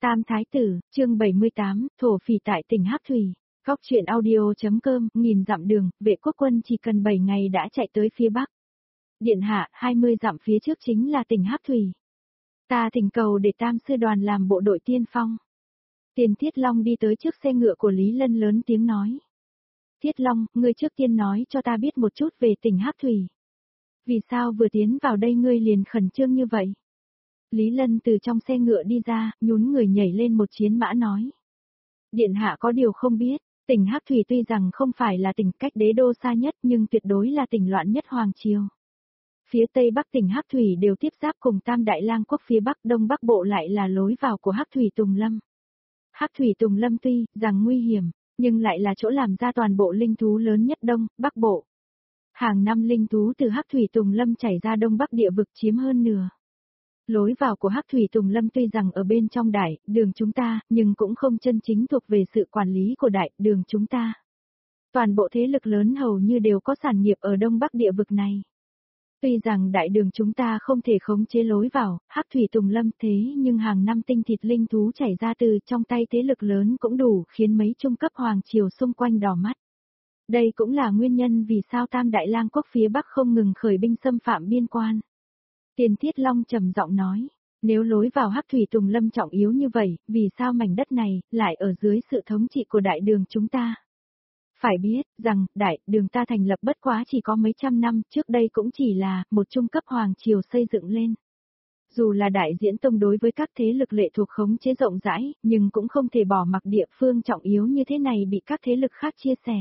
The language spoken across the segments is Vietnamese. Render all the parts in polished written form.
Tam Thái Tử, chương 78, thổ phỉ tại tỉnh Hắc Thủy. Góc truyện audio.com, nghìn dặm đường, vệ quốc quân chỉ cần 7 ngày đã chạy tới phía Bắc. Điện hạ, 20 dặm phía trước chính là tỉnh Hắc Thủy. Ta thỉnh cầu để Tam sư đoàn làm bộ đội tiên phong. Tiền Thiết Long đi tới trước xe ngựa của Lý Lân lớn tiếng nói. Thiết Long, ngươi trước tiên nói cho ta biết một chút về tỉnh Hắc Thủy. Vì sao vừa tiến vào đây ngươi liền khẩn trương như vậy? Lý Lân từ trong xe ngựa đi ra, nhún người nhảy lên một chiến mã nói. Điện hạ có điều không biết, tỉnh Hắc Thủy tuy rằng không phải là tỉnh cách đế đô xa nhất nhưng tuyệt đối là tỉnh loạn nhất Hoàng Triều. Phía tây bắc tỉnh Hắc Thủy đều tiếp giáp cùng Tam Đại Lang quốc, phía bắc đông bắc bộ lại là lối vào của Hắc Thủy Tùng Lâm. Hắc Thủy Tùng Lâm tuy rằng nguy hiểm, nhưng lại là chỗ làm ra toàn bộ linh thú lớn nhất đông, bắc bộ. Hàng năm linh thú từ Hắc Thủy Tùng Lâm chảy ra đông bắc địa vực chiếm hơn nửa. Lối vào của Hắc Thủy Tùng Lâm tuy rằng ở bên trong đại đường chúng ta, nhưng cũng không chân chính thuộc về sự quản lý của đại đường chúng ta. Toàn bộ thế lực lớn hầu như đều có sản nghiệp ở đông bắc địa vực này. Tuy rằng đại đường chúng ta không thể khống chế lối vào Hắc Thủy Tùng Lâm, thế nhưng hàng năm tinh thịt linh thú chảy ra từ trong tay thế lực lớn cũng đủ khiến mấy trung cấp hoàng triều xung quanh đỏ mắt. Đây cũng là nguyên nhân vì sao Tam Đại Lang quốc phía bắc không ngừng khởi binh xâm phạm biên quan. Tiền Thiết Long trầm giọng nói, nếu lối vào Hắc Thủy Tùng Lâm trọng yếu như vậy, vì sao mảnh đất này lại ở dưới sự thống trị của đại đường chúng ta? Phải biết rằng, đại đường ta thành lập bất quá chỉ có mấy trăm năm, trước đây cũng chỉ là một trung cấp hoàng triều xây dựng lên. Dù là đại diễn tông đối với các thế lực lệ thuộc khống chế rộng rãi, nhưng cũng không thể bỏ mặc địa phương trọng yếu như thế này bị các thế lực khác chia sẻ.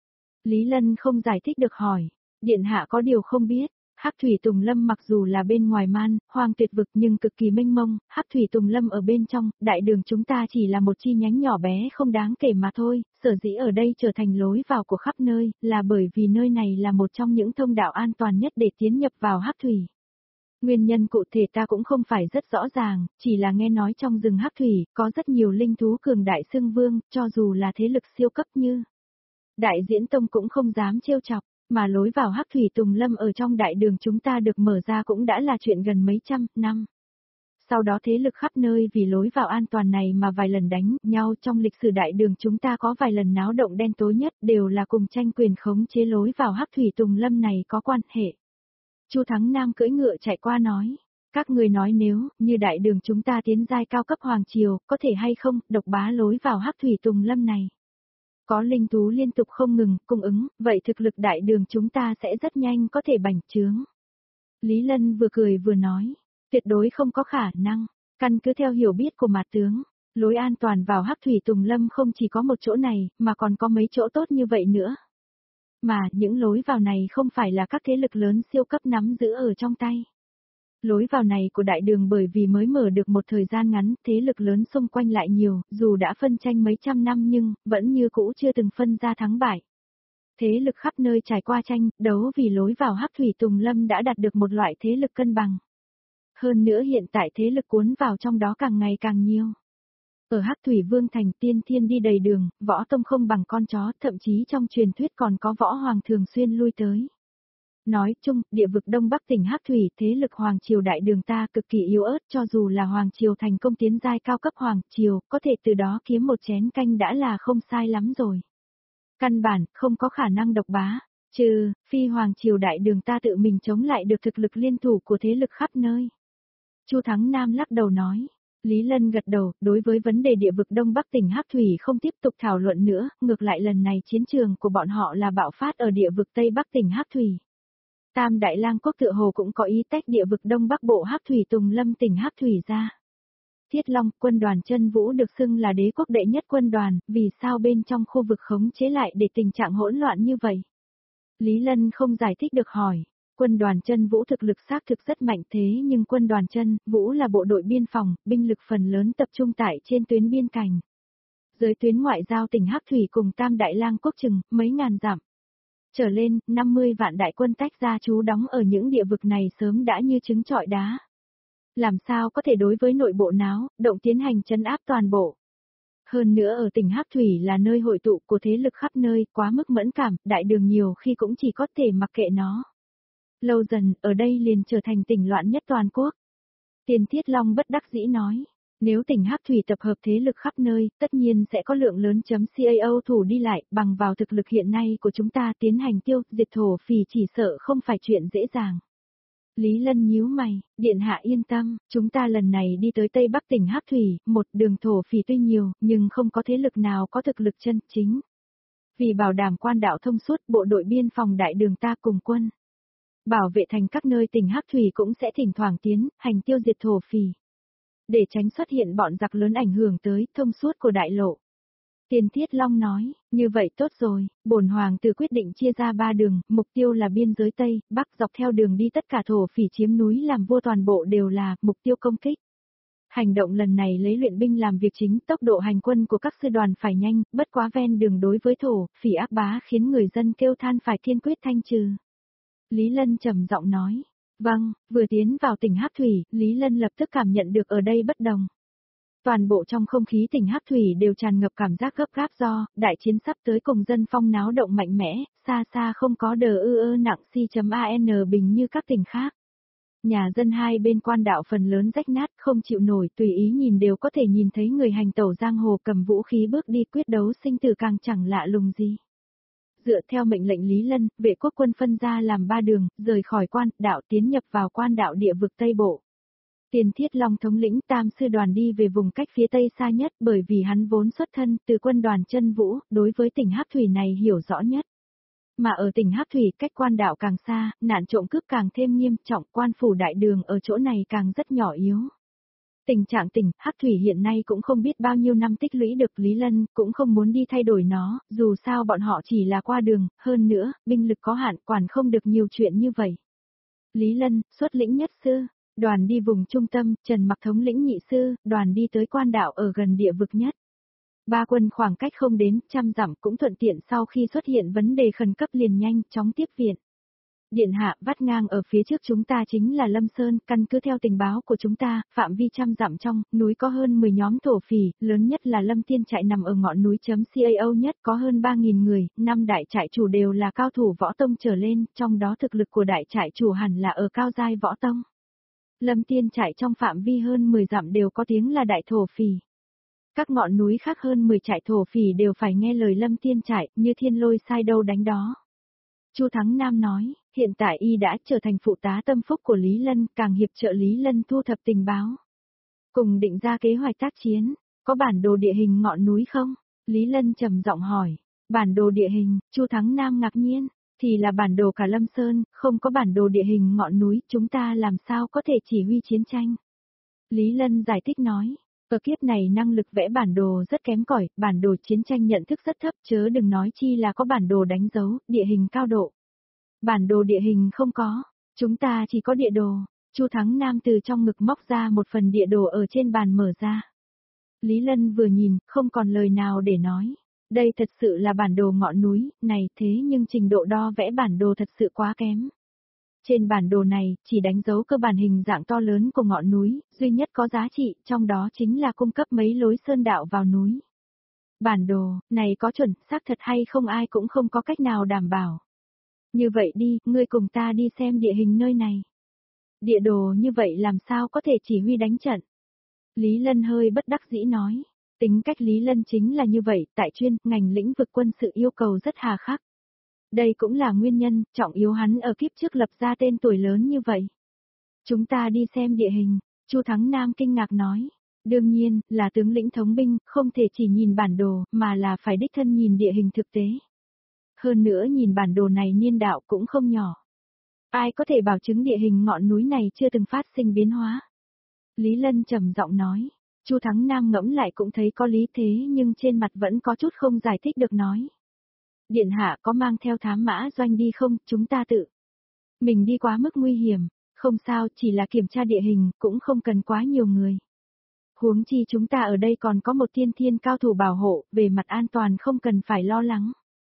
Lý Lân không giải thích được hỏi, điện hạ có điều không biết. Hắc Thủy Tùng Lâm mặc dù là bên ngoài man, hoang tuyệt vực nhưng cực kỳ mênh mông, Hắc Thủy Tùng Lâm ở bên trong, đại đường chúng ta chỉ là một chi nhánh nhỏ bé không đáng kể mà thôi, sở dĩ ở đây trở thành lối vào của khắp nơi, là bởi vì nơi này là một trong những thông đạo an toàn nhất để tiến nhập vào Hắc Thủy. Nguyên nhân cụ thể ta cũng không phải rất rõ ràng, chỉ là nghe nói trong rừng Hắc Thủy, có rất nhiều linh thú cường đại xưng vương, cho dù là thế lực siêu cấp như Đại Diễn Tông cũng không dám trêu chọc. Mà lối vào Hắc Thủy Tùng Lâm ở trong đại đường chúng ta được mở ra cũng đã là chuyện gần mấy trăm năm. Sau đó thế lực khắp nơi vì lối vào an toàn này mà vài lần đánh nhau, trong lịch sử đại đường chúng ta có vài lần náo động đen tối nhất đều là cùng tranh quyền khống chế lối vào Hắc Thủy Tùng Lâm này có quan hệ. Chu Thắng Nam cưỡi ngựa chạy qua nói, các người nói nếu như đại đường chúng ta tiến giai cao cấp hoàng triều, có thể hay không độc bá lối vào Hắc Thủy Tùng Lâm này. Có linh thú liên tục không ngừng cung ứng, vậy thực lực đại đường chúng ta sẽ rất nhanh có thể bành trướng. Lý Lân vừa cười vừa nói, tuyệt đối không có khả năng, căn cứ theo hiểu biết của mặt tướng, lối an toàn vào Hắc Thủy Tùng Lâm không chỉ có một chỗ này, mà còn có mấy chỗ tốt như vậy nữa. Mà những lối vào này không phải là các thế lực lớn siêu cấp nắm giữ ở trong tay. Lối vào này của đại đường bởi vì mới mở được một thời gian ngắn, thế lực lớn xung quanh lại nhiều, dù đã phân tranh mấy trăm năm nhưng, vẫn như cũ chưa từng phân ra thắng bại. Thế lực khắp nơi trải qua tranh, đấu vì lối vào Hắc Thủy Tùng Lâm đã đạt được một loại thế lực cân bằng. Hơn nữa hiện tại thế lực cuốn vào trong đó càng ngày càng nhiều. Ở Hắc Thủy Vương Thành tiên thiên đi đầy đường, võ tông không bằng con chó, thậm chí trong truyền thuyết còn có võ hoàng thường xuyên lui tới. Nói chung, địa vực Đông Bắc tỉnh Hắc Thủy, thế lực Hoàng Triều đại đường ta cực kỳ yếu ớt, cho dù là Hoàng Triều thành công tiến giai cao cấp Hoàng Triều, có thể từ đó kiếm một chén canh đã là không sai lắm rồi. Căn bản, không có khả năng độc bá, trừ phi Hoàng Triều đại đường ta tự mình chống lại được thực lực liên thủ của thế lực khắp nơi. Chu Thắng Nam lắc đầu nói. Lý Lân gật đầu, đối với vấn đề địa vực Đông Bắc tỉnh Hắc Thủy không tiếp tục thảo luận nữa, ngược lại lần này chiến trường của bọn họ là bạo phát ở địa vực Tây Bắc tỉnh Hắc Thủy. Tam Đại Lang quốc tựa hồ cũng có ý tách địa vực Đông Bắc bộ Hắc Thủy Tùng Lâm tỉnh Hắc Thủy ra. Thiết Long, quân đoàn Chân Vũ được xưng là đế quốc đệ nhất quân đoàn, vì sao bên trong khu vực khống chế lại để tình trạng hỗn loạn như vậy? Lý Lân không giải thích được hỏi. Quân đoàn Chân Vũ thực lực xác thực rất mạnh thế nhưng quân đoàn Chân Vũ là bộ đội biên phòng, binh lực phần lớn tập trung tại trên tuyến biên cảnh. Dưới tuyến ngoại giao tỉnh Hắc Thủy cùng Tam Đại Lang quốc chừng mấy ngàn dặm trở lên, 50 vạn đại quân tách ra trú đóng ở những địa vực này sớm đã như trứng trọi đá. Làm sao có thể đối với nội bộ náo động tiến hành trấn áp toàn bộ. Hơn nữa ở tỉnh Hắc Thủy là nơi hội tụ của thế lực khắp nơi, quá mức mẫn cảm, đại đường nhiều khi cũng chỉ có thể mặc kệ nó. Lâu dần, ở đây liền trở thành tỉnh loạn nhất toàn quốc. Tiền Thiết Long bất đắc dĩ nói, Nếu tỉnh Hắc Thủy tập hợp thế lực khắp nơi, tất nhiên sẽ có lượng lớn CAO thủ đi lại, bằng vào thực lực hiện nay của chúng ta tiến hành tiêu diệt thổ phỉ chỉ sợ không phải chuyện dễ dàng. Lý Lân nhíu mày, điện hạ yên tâm, chúng ta lần này đi tới Tây Bắc tỉnh Hắc Thủy, một đường thổ phỉ tuy nhiều, nhưng không có thế lực nào có thực lực chân chính. Vì bảo đảm quan đạo thông suốt, bộ đội biên phòng đại đường ta cùng quân bảo vệ thành các nơi tỉnh Hắc Thủy cũng sẽ thỉnh thoảng tiến hành tiêu diệt thổ phỉ. Để tránh xuất hiện bọn giặc lớn ảnh hưởng tới thông suốt của đại lộ. Tiền Thiết Long nói, như vậy tốt rồi, bổn hoàng tử quyết định chia ra 3 đường, mục tiêu là biên giới Tây, Bắc dọc theo đường đi tất cả thổ phỉ chiếm núi làm vua toàn bộ đều là mục tiêu công kích. Hành động lần này lấy luyện binh làm việc chính, tốc độ hành quân của các sư đoàn phải nhanh, bất quá ven đường đối với thổ phỉ ác bá khiến người dân kêu than phải kiên quyết thanh trừ. Lý Lân trầm giọng nói. Vâng, vừa tiến vào tỉnh Hắc Thủy, Lý Lân lập tức cảm nhận được ở đây bất đồng. Toàn bộ trong không khí tỉnh Hắc Thủy đều tràn ngập cảm giác gấp gáp do đại chiến sắp tới cùng dân phong náo động mạnh mẽ, xa xa không có đờ nặng si.an bình như các tỉnh khác. Nhà dân hai bên quan đạo phần lớn rách nát không chịu nổi, tùy ý nhìn đều có thể nhìn thấy người hành tẩu giang hồ cầm vũ khí bước đi quyết đấu sinh tử càng chẳng lạ lùng gì. Dựa theo mệnh lệnh Lý Lân, vệ quốc quân phân ra làm 3 đường, rời khỏi quan đạo tiến nhập vào quan đạo địa vực Tây Bộ. Tiền Thiết Long thống lĩnh tam sư đoàn đi về vùng cách phía Tây xa nhất bởi vì hắn vốn xuất thân từ quân đoàn Chân Vũ, đối với tỉnh Hắc Thủy này hiểu rõ nhất. Mà ở tỉnh Hắc Thủy cách quan đạo càng xa, nạn trộm cướp càng thêm nghiêm trọng, quan phủ đại đường ở chỗ này càng rất nhỏ yếu. Tình trạng tỉnh Hắc Thủy hiện nay cũng không biết bao nhiêu năm tích lũy được, Lý Lân cũng không muốn đi thay đổi nó, dù sao bọn họ chỉ là qua đường, hơn nữa, binh lực có hạn quản không được nhiều chuyện như vậy. Lý Lân, xuất lĩnh nhất sư, đoàn đi vùng trung tâm, Trần Mặc thống lĩnh nhị sư, đoàn đi tới quan đạo ở gần địa vực nhất. 3 quân khoảng cách không đến 100 dặm cũng thuận tiện, sau khi xuất hiện vấn đề khẩn cấp liền nhanh chóng tiếp viện. Điện hạ, vắt ngang ở phía trước chúng ta chính là Lâm Sơn, căn cứ theo tình báo của chúng ta, phạm vi 100 dặm trong núi có hơn 10 nhóm thổ phỉ, lớn nhất là Lâm Tiên trại nằm ở ngọn núi CAO nhất có hơn 3.000 người, 5 đại trại chủ đều là cao thủ võ tông trở lên, trong đó thực lực của đại trại chủ hẳn là ở cao giai võ tông. Lâm Tiên trại trong phạm vi hơn 10 dặm đều có tiếng là đại thổ phỉ. Các ngọn núi khác hơn 10 trại thổ phỉ đều phải nghe lời Lâm Tiên trại, như thiên lôi sai đâu đánh đó. Chu Thắng Nam nói, hiện tại y đã trở thành phụ tá tâm phúc của Lý Lân, càng hiệp trợ Lý Lân thu thập tình báo. Cùng định ra kế hoạch tác chiến, có bản đồ địa hình ngọn núi không? Lý Lân trầm giọng hỏi, bản đồ địa hình, Chu Thắng Nam ngạc nhiên, thì là bản đồ cả Lâm Sơn, không có bản đồ địa hình ngọn núi, chúng ta làm sao có thể chỉ huy chiến tranh? Lý Lân giải thích nói. Ở kiếp này năng lực vẽ bản đồ rất kém cỏi, bản đồ chiến tranh nhận thức rất thấp, chớ đừng nói chi là có bản đồ đánh dấu, địa hình cao độ. Bản đồ địa hình không có, chúng ta chỉ có địa đồ. Chu Thắng Nam từ trong ngực móc ra một phần địa đồ ở trên bàn mở ra. Lý Lân vừa nhìn, không còn lời nào để nói. Đây thật sự là bản đồ ngọn núi, này thế nhưng trình độ đo vẽ bản đồ thật sự quá kém. Trên bản đồ này, chỉ đánh dấu cơ bản hình dạng to lớn của ngọn núi, duy nhất có giá trị, trong đó chính là cung cấp mấy lối sơn đạo vào núi. Bản đồ, này có chuẩn, xác thật hay không ai cũng không có cách nào đảm bảo. Như vậy đi, ngươi cùng ta đi xem địa hình nơi này. Địa đồ như vậy làm sao có thể chỉ huy đánh trận? Lý Lân hơi bất đắc dĩ nói. Tính cách Lý Lân chính là như vậy, tại chuyên, ngành lĩnh vực quân sự yêu cầu rất hà khắc. Đây cũng là nguyên nhân, trọng yếu hắn ở kiếp trước lập ra tên tuổi lớn như vậy. Chúng ta đi xem địa hình, Chu Thắng Nam kinh ngạc nói. Đương nhiên, là tướng lĩnh thống binh, không thể chỉ nhìn bản đồ, mà là phải đích thân nhìn địa hình thực tế. Hơn nữa nhìn bản đồ này niên đạo cũng không nhỏ. Ai có thể bảo chứng địa hình ngọn núi này chưa từng phát sinh biến hóa? Lý Lân trầm giọng nói. Chu Thắng Nam ngẫm lại cũng thấy có lý thế nhưng trên mặt vẫn có chút không giải thích được nói. Điện hạ có mang theo thám mã doanh đi không, chúng ta tự. Mình đi quá mức nguy hiểm, không sao, chỉ là kiểm tra địa hình, cũng không cần quá nhiều người. Huống chi chúng ta ở đây còn có một thiên cao thủ bảo hộ, về mặt an toàn không cần phải lo lắng.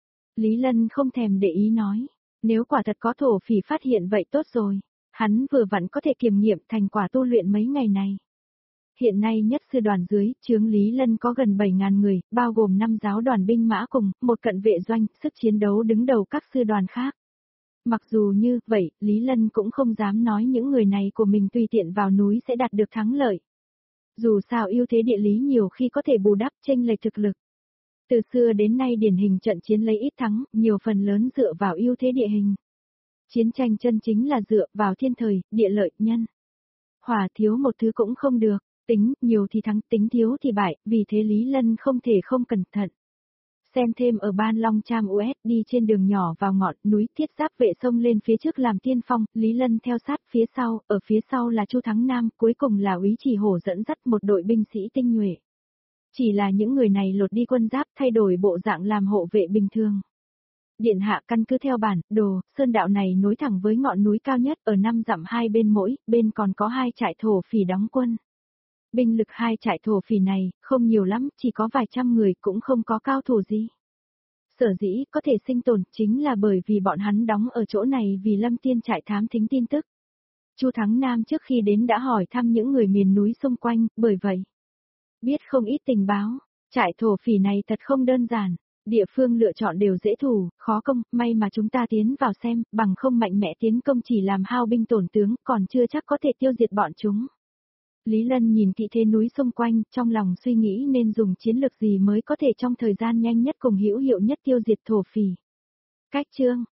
Lý Lân không thèm để ý nói, nếu quả thật có thổ phỉ phát hiện vậy tốt rồi, hắn vừa vặn có thể kiểm nghiệm thành quả tu luyện mấy ngày này. Hiện nay nhất sư đoàn dưới, chướng Lý Lân có gần 7.000 người, bao gồm 5 giáo đoàn binh mã cùng, một cận vệ doanh, sức chiến đấu đứng đầu các sư đoàn khác. Mặc dù như vậy, Lý Lân cũng không dám nói những người này của mình tùy tiện vào núi sẽ đạt được thắng lợi. Dù sao ưu thế địa lý nhiều khi có thể bù đắp chênh lệch thực lực. Từ xưa đến nay điển hình trận chiến lấy ít thắng, nhiều phần lớn dựa vào ưu thế địa hình. Chiến tranh chân chính là dựa vào thiên thời, địa lợi, nhân. Hỏa thiếu một thứ cũng không được, tính nhiều thì thắng, tính thiếu thì bại, vì thế Lý Lân không thể không cẩn thận. Xem thêm ở Ban Long Tram US đi trên đường nhỏ vào ngọn núi thiết giáp vệ sông lên phía trước làm tiên phong, Lý Lân theo sát phía sau, ở phía sau là Chu Thắng Nam, cuối cùng là Úy Chỉ Hổ dẫn dắt một đội binh sĩ tinh nhuệ. Chỉ là những người này lột đi quân giáp thay đổi bộ dạng làm hộ vệ bình thường. Điện hạ căn cứ theo bản đồ, sơn đạo này nối thẳng với ngọn núi cao nhất ở 5 dặm hai bên mỗi, bên còn có 2 trại thổ phỉ đóng quân. Binh lực 2 trại thổ phỉ này, không nhiều lắm, chỉ có vài trăm người cũng không có cao thủ gì. Sở dĩ có thể sinh tồn chính là bởi vì bọn hắn đóng ở chỗ này vì Lâm Tiên trại thám thính tin tức. Chu Thắng Nam trước khi đến đã hỏi thăm những người miền núi xung quanh, bởi vậy biết không ít tình báo, trại thổ phỉ này thật không đơn giản, địa phương lựa chọn đều dễ thủ, khó công, may mà chúng ta tiến vào xem, bằng không mạnh mẽ tiến công chỉ làm hao binh tổn tướng, còn chưa chắc có thể tiêu diệt bọn chúng. Lý Lân nhìn thị thế núi xung quanh, trong lòng suy nghĩ nên dùng chiến lược gì mới có thể trong thời gian nhanh nhất cùng hữu hiệu nhất tiêu diệt thổ phỉ. Cách chương